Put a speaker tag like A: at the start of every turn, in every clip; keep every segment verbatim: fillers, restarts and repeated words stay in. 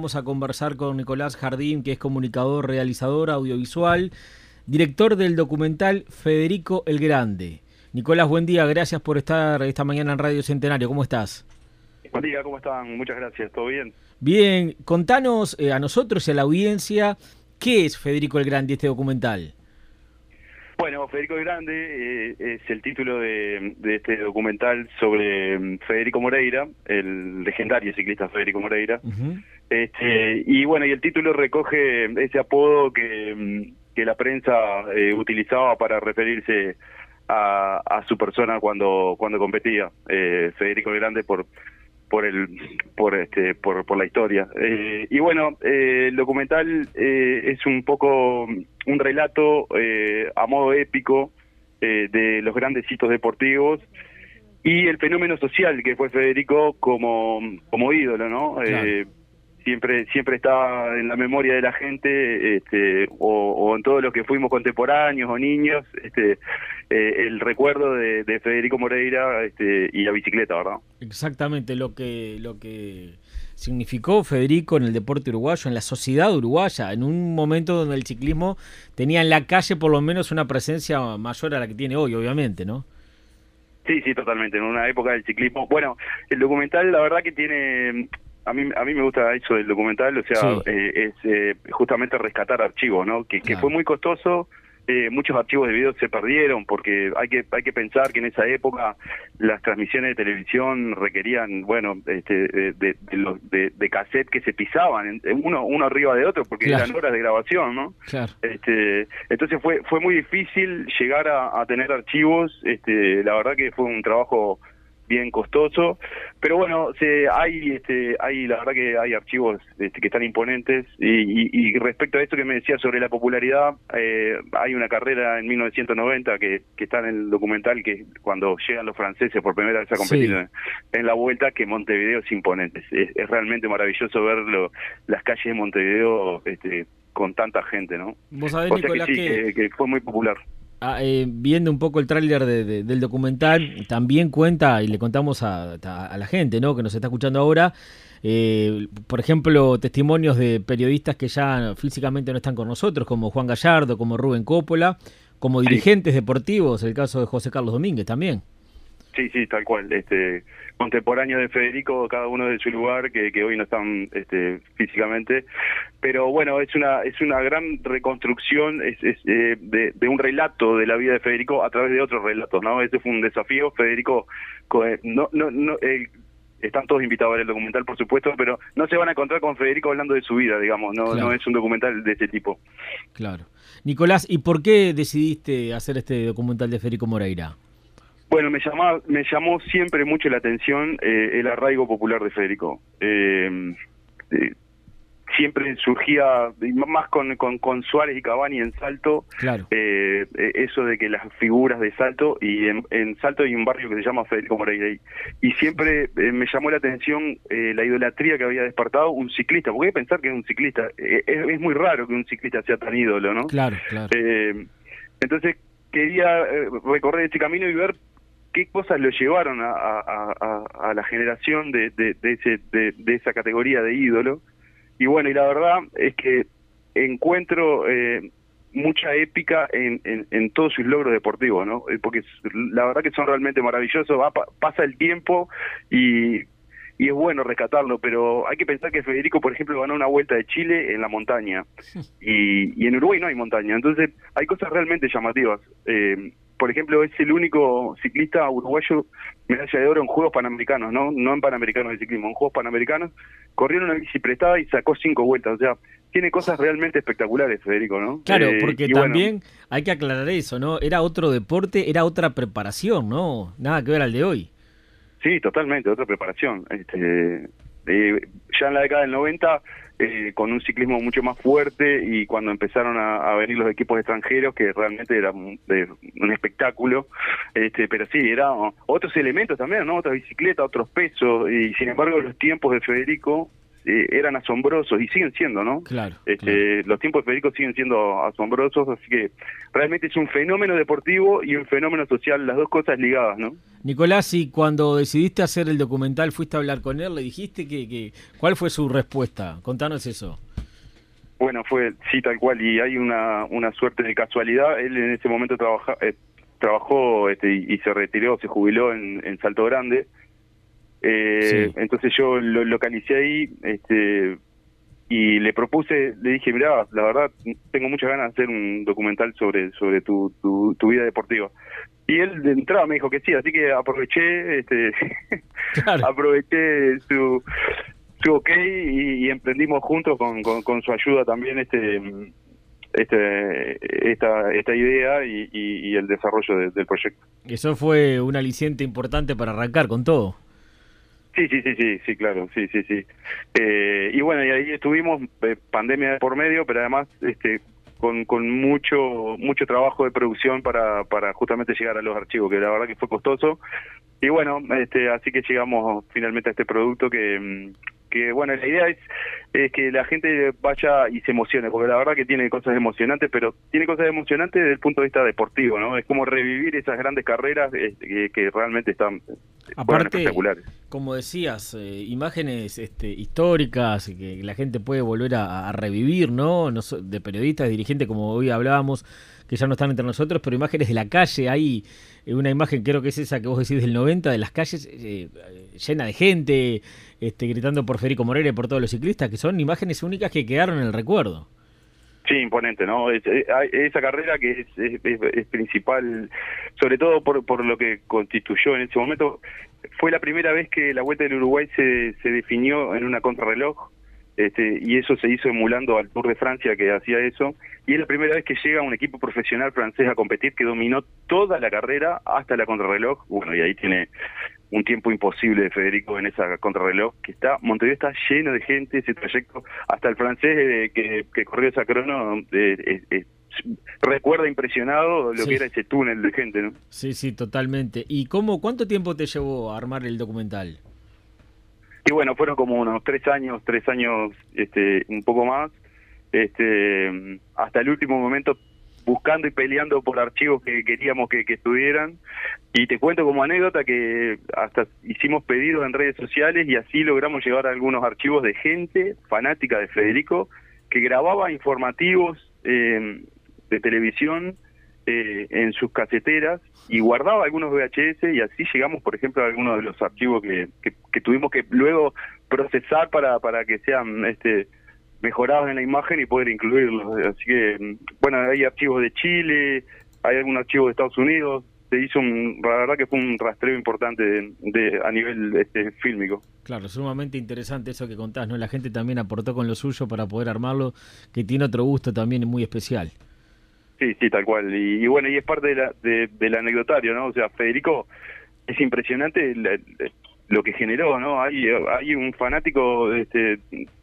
A: vamos a conversar con Nicolás Jardín, que es comunicador, realizador audiovisual, director del documental Federico el Grande. Nicolás, buen día, gracias por estar esta mañana en Radio Centenario. ¿Cómo estás?
B: Buen día, ¿cómo están? Muchas gracias, ¿todo bien?
A: Bien, contanos eh, a nosotros y a la audiencia, ¿qué es Federico el Grande, este documental?
B: Bueno, Federico el Grande eh, es el título de, de este documental sobre um, Federico Moreira, el legendario ciclista Federico Moreira. Uh-huh. este, y bueno, y el título recoge ese apodo que, que la prensa eh, utilizaba para referirse a, a su persona cuando cuando competía, eh, Federico el Grande, por por el por este por por la historia. Eh, y bueno, eh, el documental eh, es un poco un relato eh, a modo épico eh, de los grandes hitos deportivos y el fenómeno social que fue Federico como como ídolo, ¿no?
A: Claro.
B: Eh, siempre siempre está en la memoria de la gente, este, o, o en todos los que fuimos contemporáneos o niños, este, eh, el recuerdo de, de Federico Moreira, este, y la bicicleta, ¿verdad?
A: Exactamente lo que lo que significó Federico en el deporte uruguayo, en la sociedad uruguaya, en un momento donde el ciclismo tenía en la calle por lo menos una presencia mayor a la que tiene hoy, obviamente, ¿no?
B: Sí, sí, totalmente, en una época del ciclismo. Bueno, el documental, la verdad que tiene... A mí a mí me gusta eso del documental, o sea, sí. eh, es eh, justamente rescatar archivos, ¿no? Que, claro. que fue muy costoso, eh, muchos archivos de video se perdieron, porque hay que hay que pensar que en esa época las transmisiones de televisión requerían, bueno, este, de, de, de, los, de, de cassette que se pisaban, uno uno arriba de otro, porque claro. eran horas de grabación, ¿no?
A: Claro.
B: Este, entonces fue fue muy difícil llegar a, a tener archivos, este, la verdad que fue un trabajo bien costoso, pero bueno, se, hay este hay la verdad que hay archivos este, que están imponentes, y, y, y respecto a esto que me decía sobre la popularidad, eh, hay una carrera en mil novecientos noventa que, que está en el documental, que cuando llegan los franceses por primera vez a competir sí. en, en la Vuelta, que Montevideo es imponente, es, es realmente maravilloso verlo, las calles de Montevideo este, con tanta gente, ¿no?
A: Vos sabés,
B: o sea
A: Nicolás,
B: que sí,
A: que...
B: que, que fue muy popular.
A: Ah, eh, viendo un poco el tráiler de, de, del documental, también cuenta, y le contamos a, a, a la gente, ¿no?, que nos está escuchando ahora, eh, por ejemplo, testimonios de periodistas que ya físicamente no están con nosotros, como Juan Gallardo, como Rubén Coppola, como dirigentes sí. deportivos, el caso de José Carlos Domínguez también.
B: Sí, sí, tal cual. Este, contemporáneo de Federico, cada uno de su lugar, que, que hoy no están este, físicamente. Pero bueno, es una es una gran reconstrucción es, es, eh, de, de un relato de la vida de Federico a través de otros relatos, ¿no? Ese fue un desafío. Federico, no, no, no, eh, están todos invitados a ver el documental, por supuesto, pero no se van a encontrar con Federico hablando de su vida, digamos. No, claro. no es un documental de ese tipo.
A: Claro. Nicolás, ¿y por qué decidiste hacer este documental de Federico Moreira?
B: Bueno, me llamaba, me llamó siempre mucho la atención eh, el arraigo popular de Federico. Eh, eh, siempre surgía, más con, con, con Suárez y Cavani en Salto,
A: claro.
B: eh, eso de que las figuras de Salto, y en, en Salto hay un barrio que se llama Federico Moreira, y, y siempre eh, me llamó la atención eh, la idolatría que había despertado un ciclista, porque hay que pensar que es un ciclista, eh, es, es muy raro que un ciclista sea tan ídolo, ¿no?
A: Claro, claro.
B: Eh, entonces quería eh, recorrer ese camino y ver qué cosas lo llevaron a, a, a, a la generación de, de, de, ese, de, de esa categoría de ídolo. Y bueno, y la verdad es que encuentro eh, mucha épica en, en, en todos sus logros deportivos, ¿no? Porque la verdad que son realmente maravillosos. Va, pasa el tiempo y, y es bueno rescatarlo, pero hay que pensar que Federico, por ejemplo, ganó una Vuelta de Chile en la montaña, y, y en Uruguay no hay montaña. Entonces hay cosas realmente llamativas. Eh, Por ejemplo, es el único ciclista uruguayo medalla de oro en Juegos Panamericanos, no no en Panamericanos de ciclismo, en Juegos Panamericanos. Corrió una bici prestada y sacó cinco vueltas, o sea, tiene cosas realmente espectaculares, Federico, ¿no?
A: Claro,
B: eh,
A: porque también bueno, hay que aclarar eso, ¿no? Era otro deporte, era otra preparación, ¿no? Nada que ver al de hoy.
B: Sí, totalmente, otra preparación. Este, eh, ya en la década del noventa... Eh, con un ciclismo mucho más fuerte, y cuando empezaron a, a venir los equipos extranjeros, que realmente era un, de, un espectáculo, este, pero sí, eran otros elementos también, ¿no? Otra bicicleta, otros pesos, y sin embargo los tiempos de Federico eh, eran asombrosos y siguen siendo, ¿no?
A: Claro,
B: este,
A: claro.
B: Los tiempos de Federico siguen siendo asombrosos, así que realmente es un fenómeno deportivo y un fenómeno social, las dos cosas ligadas, ¿no?
A: Nicolás, y cuando decidiste hacer el documental, fuiste a hablar con él, le dijiste que, que ¿cuál fue su respuesta? Contanos eso.
B: Bueno, fue, sí, tal cual, y hay una, una suerte de casualidad. Él en ese momento trabaja, eh, trabajó este, y, y se retiró, se jubiló en, en Salto Grande. Eh,
A: Sí.
B: entonces yo lo localicé ahí este, y le propuse, le dije, mirá, la verdad, tengo muchas ganas de hacer un documental sobre, sobre tu, tu, tu vida deportiva. Y él de entrada me dijo que sí, así que aproveché, este,
A: Claro.
B: aproveché su... su ok y, y emprendimos juntos con, con, con su ayuda también este este esta esta idea y, y, y el desarrollo de, del proyecto.
A: Eso fue un aliciente importante para arrancar con todo.
B: Sí, sí, sí, sí, sí, claro, sí, sí, sí. Eh, y bueno, y ahí estuvimos, eh, pandemia de por medio, pero además este con, con mucho mucho trabajo de producción para, para justamente llegar a los archivos, que la verdad que fue costoso. Y bueno, este así que llegamos finalmente a este producto que que bueno, la idea es, es que la gente vaya y se emocione, porque la verdad que tiene cosas emocionantes, pero tiene cosas emocionantes desde el punto de vista deportivo, ¿no? Es como revivir esas grandes carreras este, que, que realmente están
A: Aparte,
B: espectaculares.
A: como decías, eh, imágenes este, históricas que la gente puede volver a, a revivir, ¿no? no so, de periodistas, de dirigentes, como hoy hablábamos, que ya no están entre nosotros, pero imágenes de la calle. Hay eh, una imagen, creo que es esa que vos decís del noventa, de las calles eh, llena de gente, este, gritando por Federico Moreira y por todos los ciclistas, que son imágenes únicas que quedaron en el recuerdo.
B: Sí, imponente, ¿no? Es, es, esa carrera que es, es, es, es principal, sobre todo por, por lo que constituyó en ese momento, fue la primera vez que la Vuelta del Uruguay se, se definió en una contrarreloj, este, y eso se hizo emulando al Tour de Francia que hacía eso, y es la primera vez que llega un equipo profesional francés a competir que dominó toda la carrera hasta la contrarreloj. Bueno, y ahí tiene un tiempo imposible de Federico en esa contrarreloj, que está, Montevideo está lleno de gente, ese trayecto, hasta el francés eh, que, que corrió esa crono, eh, eh, eh, recuerda impresionado lo
A: Sí.
B: que era ese túnel de gente, ¿no?
A: Sí, sí, totalmente. ¿Y cómo, cuánto tiempo te llevó a armar el documental?
B: Y bueno, fueron como unos tres años, tres años, este, un poco más, este, hasta el último momento buscando y peleando por archivos que queríamos que, que estuvieran. Y te cuento como anécdota que hasta hicimos pedidos en redes sociales y así logramos llevar algunos archivos de gente fanática de Federico que grababa informativos eh, de televisión eh, en sus caseteras y guardaba algunos V H S, y así llegamos, por ejemplo, a algunos de los archivos que, que, que tuvimos que luego procesar para, para que sean este mejorados en la imagen y poder incluirlos. Así que, bueno, hay archivos de Chile, hay algún archivo de Estados Unidos. Se hizo un, la verdad que fue un rastreo importante de, de, a nivel este, fílmico.
A: Claro, sumamente interesante eso que contás, ¿no? La gente también aportó con lo suyo para poder armarlo, que tiene otro gusto también muy especial.
B: Sí, sí, tal cual. Y, y bueno, y es parte de la, de, del anecdotario, ¿no? O sea, Federico, es impresionante la, lo que generó, ¿no? Hay, hay un fanático este,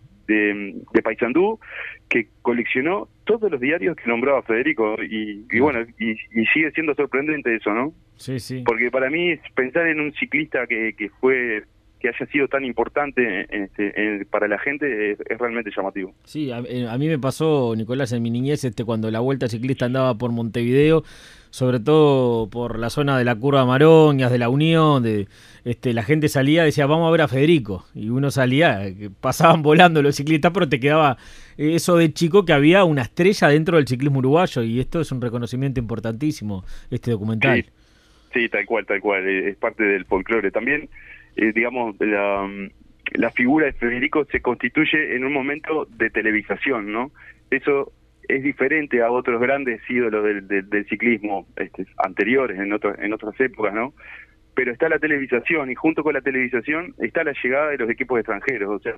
B: de, de Paysandú que coleccionó todos los diarios que nombraba Federico, y, y bueno, y, y sigue siendo sorprendente eso, ¿no?
A: Sí, sí.
B: Porque para mí es pensar en un ciclista que, que fue que haya sido tan importante este, en, para la gente es, es realmente llamativo.
A: Sí, a, a mí me pasó, Nicolás, en mi niñez, este, cuando la Vuelta Ciclista andaba por Montevideo, sobre todo por la zona de la Curva Maroñas, de la Unión, de, este, la gente salía y decía, vamos a ver a Federico, y uno salía, pasaban volando los ciclistas, pero te quedaba eso de chico que había una estrella dentro del ciclismo uruguayo, y esto es un reconocimiento importantísimo, este documental.
B: Sí, sí, tal cual, tal cual, es parte del folclore. También, eh, digamos, la, la figura de Federico se constituye en un momento de televisación, ¿no? Eso es diferente a otros grandes ídolos del, del, del ciclismo este, anteriores, en, otro, en otras épocas, ¿no? Pero está la televisación, y junto con la televisación está la llegada de los equipos extranjeros. O sea,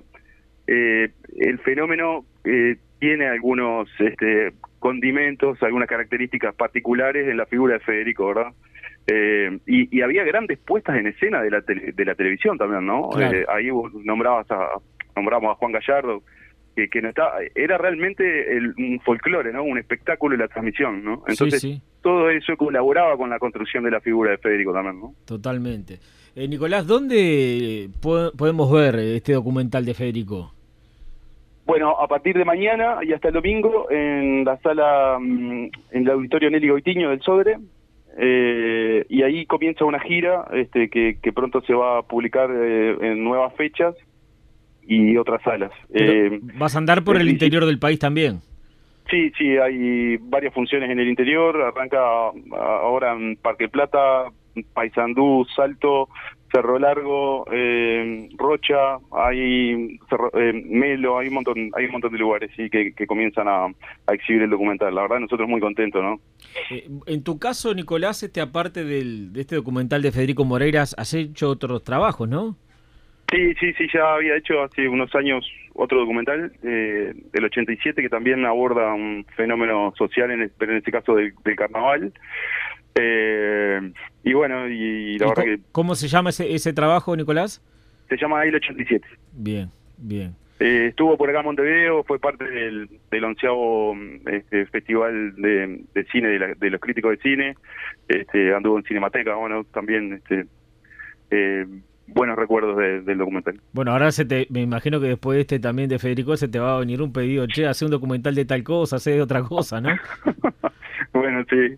B: eh, el fenómeno eh, tiene algunos este, condimentos, algunas características particulares en la figura de Federico, ¿verdad? Eh, y, y había grandes puestas en escena de la, tele, de la televisión también, ¿no?
A: Claro.
B: Eh, ahí vos nombrabas a, nombramos a Juan Gallardo, que, que no está, era realmente el, un folclore, ¿no? Un espectáculo en la transmisión, ¿no? Entonces,
A: sí, sí.
B: todo eso colaboraba con la construcción de la figura de Federico también, ¿no?
A: Totalmente. Eh, Nicolás, ¿dónde po podemos ver este documental de Federico?
B: Bueno, a partir de mañana y hasta el domingo en la sala, en el auditorio Nelly Goitiño del Sodre, eh, y ahí comienza una gira este, que, que pronto se va a publicar eh, en nuevas fechas y otras salas.
A: Eh, ¿Vas a andar por el sí, interior del país también?
B: Sí, sí, hay varias funciones en el interior, arranca ahora en Parque Plata, Paysandú, Salto, Cerro Largo, eh, Rocha, hay Cerro, eh, Melo, hay un montón, hay un montón de lugares sí que, que comienzan a, a exhibir el documental. La verdad nosotros muy contentos, ¿no?
A: Eh, en tu caso, Nicolás, este aparte del, de este documental de Federico Moreiras, has hecho otros trabajos, ¿no?
B: Sí, sí, sí, ya había hecho hace unos años otro documental eh, del ochenta y siete que también aborda un fenómeno social, en el, pero en este caso del, del carnaval. Eh, y bueno, y, y la
A: ¿Y
B: verdad
A: co
B: que...
A: ¿Cómo se llama ese, ese trabajo, Nicolás?
B: Se llama Aile ochenta y siete.
A: Bien, bien.
B: Eh, estuvo por acá en Montevideo, fue parte del, del onceavo este, Festival de, de Cine, de, la, de los críticos de cine, este, anduvo en Cinemateca, bueno, también... este eh, buenos recuerdos de, del documental.
A: Bueno, ahora se te, me imagino que después de este también de Federico se te va a venir un pedido, che, hace un documental de tal cosa, hace de otra cosa, ¿no?
B: Bueno, sí.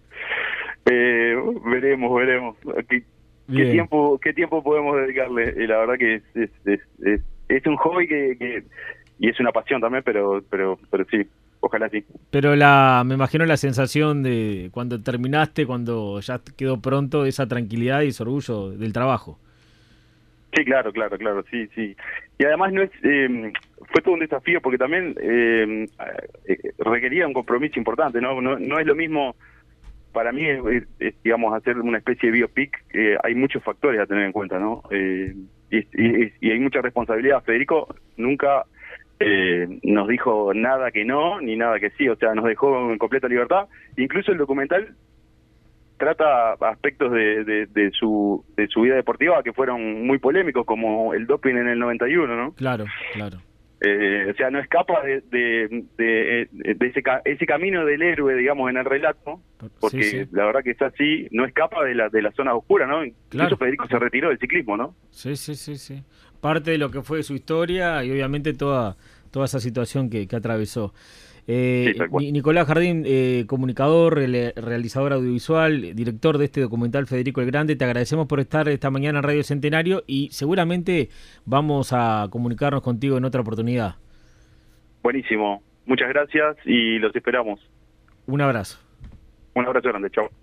B: Eh, veremos, veremos. ¿Qué, qué tiempo qué tiempo podemos dedicarle? Y la verdad que es, es, es, es, es un hobby que, que y es una pasión también, pero pero pero sí, ojalá sí.
A: Pero la me imagino la sensación de cuando terminaste, cuando ya quedó pronto, esa tranquilidad y ese orgullo del trabajo.
B: Sí, claro, claro, claro, sí, sí. Y además no es eh, fue todo un desafío porque también eh, eh, requería un compromiso importante, ¿no? No, no es lo mismo, para mí, es, es, digamos, hacer una especie de biopic, eh, hay muchos factores a tener en cuenta, ¿no? Eh, y, y, y hay mucha responsabilidad. Federico nunca eh, nos dijo nada que no, ni nada que sí, o sea, nos dejó en completa libertad. Incluso el documental trata aspectos de, de, de su de su vida deportiva que fueron muy polémicos, como el doping en el noventa y uno, ¿no?
A: Claro, claro.
B: Eh, o sea, no escapa de, de, de, de ese, ese camino del héroe, digamos, en el relato, porque sí, sí. La verdad que es así, no escapa de la de la zona oscura, ¿no? Incluso claro. Federico se retiró del ciclismo, ¿no?
A: Sí, sí, sí, sí. Parte de lo que fue su historia y obviamente toda, toda esa situación que, que atravesó. Eh, sí, Nicolás Jardín, eh, comunicador, re realizador audiovisual, director de este documental Federico el Grande, te agradecemos por estar esta mañana en Radio Centenario y seguramente vamos a comunicarnos contigo en otra oportunidad.
B: Buenísimo, muchas gracias y los esperamos.
A: Un abrazo.
B: Un abrazo grande, chao.